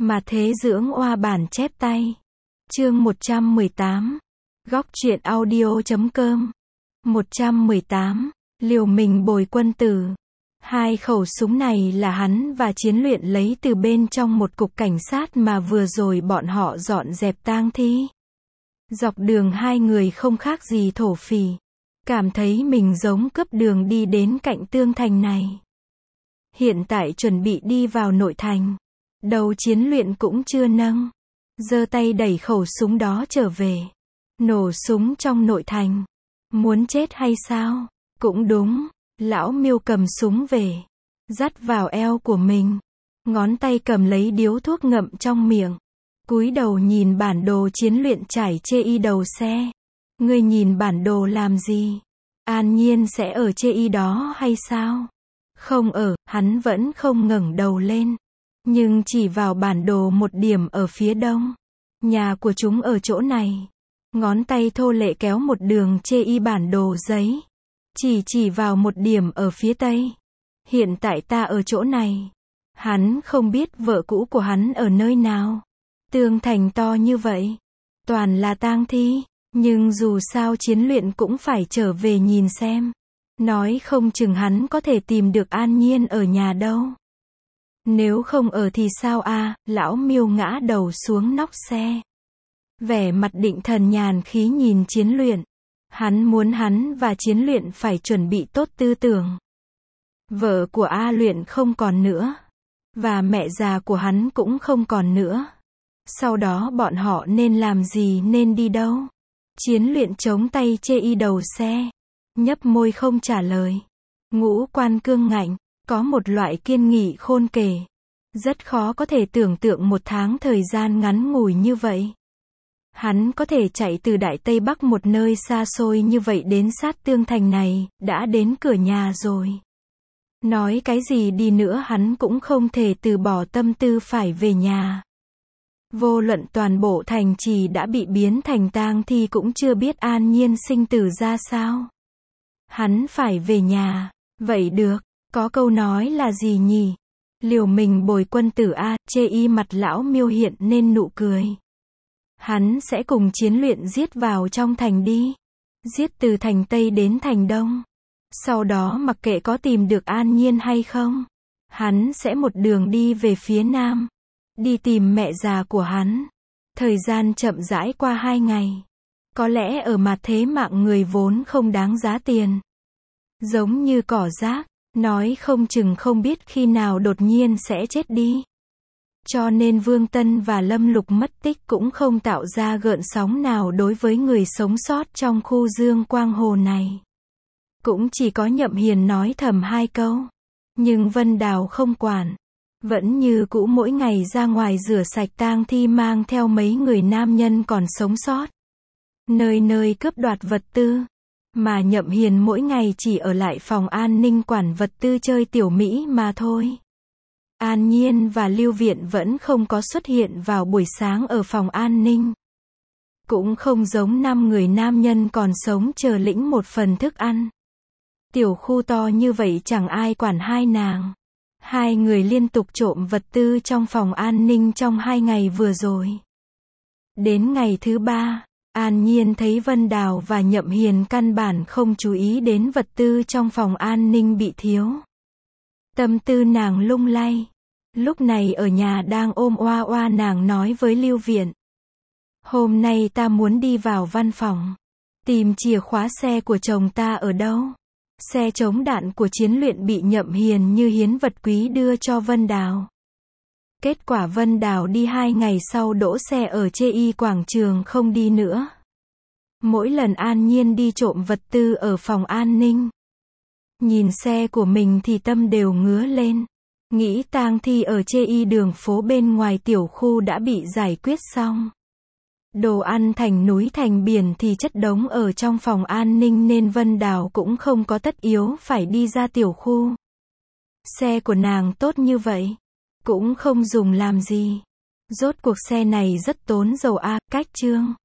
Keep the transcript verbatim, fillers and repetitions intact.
Mà thế dưỡng oa bản chép tay. Chương một trăm mười tám. Góc truyện audio chấm com. một trăm mười tám. Liều mình bồi quân tử. Hai khẩu súng này là hắn và Chiến Luyện lấy từ bên trong một cục cảnh sát mà vừa rồi bọn họ dọn dẹp tang thi. Dọc đường hai người không khác gì thổ phỉ. Cảm thấy mình giống cướp đường đi đến cạnh tường thành này. Hiện tại chuẩn bị đi vào nội thành. Đầu Chiến Luyện cũng chưa nâng. Giơ tay đẩy khẩu súng đó trở về. Nổ súng trong nội thành. Muốn chết hay sao? Cũng đúng. Lão Miêu cầm súng về. Dắt vào eo của mình. Ngón tay cầm lấy điếu thuốc ngậm trong miệng. Cúi đầu nhìn bản đồ Chiến Luyện trải chê y đầu xe. Ngươi nhìn bản đồ làm gì? An Nhiên sẽ ở chê y đó hay sao? Không ở, hắn vẫn không ngẩng đầu lên. Nhưng chỉ vào bản đồ một điểm ở phía đông. Nhà của chúng ở chỗ này. Ngón tay thô lệ kéo một đường chê y bản đồ giấy. Chỉ chỉ vào một điểm ở phía tây. Hiện tại ta ở chỗ này. Hắn không biết vợ cũ của hắn ở nơi nào. Tường thành to như vậy. Toàn là tang thi. Nhưng dù sao Chiến Luyện cũng phải trở về nhìn xem. Nói không chừng hắn có thể tìm được An Nhiên ở nhà đâu. Nếu không ở thì sao a? À, lão Miêu ngã đầu xuống nóc xe. Vẻ mặt định thần nhàn khí nhìn Chiến Luyện. Hắn muốn hắn và Chiến Luyện phải chuẩn bị tốt tư tưởng. Vợ của A Luyện không còn nữa. Và mẹ già của hắn cũng không còn nữa. Sau đó bọn họ nên làm gì, nên đi đâu? Chiến Luyện chống tay chê y đầu xe. Nhấp môi không trả lời. Ngũ quan cương ngạnh. Có một loại kiên nghị khôn kể. Rất khó có thể tưởng tượng một tháng thời gian ngắn ngủi như vậy. Hắn có thể chạy từ Đại Tây Bắc một nơi xa xôi như vậy đến sát tường thành này, đã đến cửa nhà rồi. Nói cái gì đi nữa hắn cũng không thể từ bỏ tâm tư phải về nhà. Vô luận toàn bộ thành trì đã bị biến thành tang thi cũng chưa biết An Nhiên sinh tử ra sao. Hắn phải về nhà. Vậy được. Có câu nói là gì nhỉ? Liều mình bồi quân tử a, chê y mặt lão Miêu hiện nên nụ cười. Hắn sẽ cùng Chiến Luyện giết vào trong thành đi. Giết từ thành Tây đến thành Đông. Sau đó mặc kệ có tìm được An Nhiên hay không. Hắn sẽ một đường đi về phía Nam. Đi tìm mẹ già của hắn. Thời gian chậm rãi qua hai ngày. Có lẽ ở mặt thế mạng người vốn không đáng giá tiền. Giống như cỏ rác. Nói không chừng không biết khi nào đột nhiên sẽ chết đi. Cho nên Vương Tân và Lâm Lục mất tích cũng không tạo ra gợn sóng nào đối với người sống sót trong khu Dương Quang Hồ này. Cũng chỉ có Nhậm Hiền nói thầm hai câu. Nhưng Vân Đào không quản. Vẫn như cũ mỗi ngày ra ngoài rửa sạch tang thi mang theo mấy người nam nhân còn sống sót. Nơi nơi cướp đoạt vật tư. Mà Nhậm Hiền mỗi ngày chỉ ở lại phòng an ninh quản vật tư chơi tiểu Mỹ mà thôi. An Nhiên và Lưu Viện vẫn không có xuất hiện vào buổi sáng ở phòng an ninh. Cũng không giống năm người nam nhân còn sống chờ lĩnh một phần thức ăn. Tiểu khu to như vậy chẳng ai quản hai nàng. Hai người liên tục trộm vật tư trong phòng an ninh trong hai ngày vừa rồi. Đến ngày thứ ba. An Nhiên thấy Vân Đào và Nhậm Hiền căn bản không chú ý đến vật tư trong phòng an ninh bị thiếu. Tâm tư nàng lung lay. Lúc này ở nhà đang ôm oa oa nàng nói với Lưu Viện. Hôm nay ta muốn đi vào văn phòng. Tìm chìa khóa xe của chồng ta ở đâu. Xe chống đạn của Chiến Luyện bị Nhậm Hiền như hiến vật quý đưa cho Vân Đào. Kết quả Vân Đào đi hai ngày sau đỗ xe ở chê y quảng trường không đi nữa. Mỗi lần An Nhiên đi trộm vật tư ở phòng an ninh. Nhìn xe của mình thì tâm đều ngứa lên. Nghĩ tang thi ở chê y đường phố bên ngoài tiểu khu đã bị giải quyết xong. Đồ ăn thành núi thành biển thì chất đống ở trong phòng an ninh nên Vân Đào cũng không có tất yếu phải đi ra tiểu khu. Xe của nàng tốt như vậy. Cũng không dùng làm gì. Rốt cuộc xe này rất tốn dầu a, cách chương.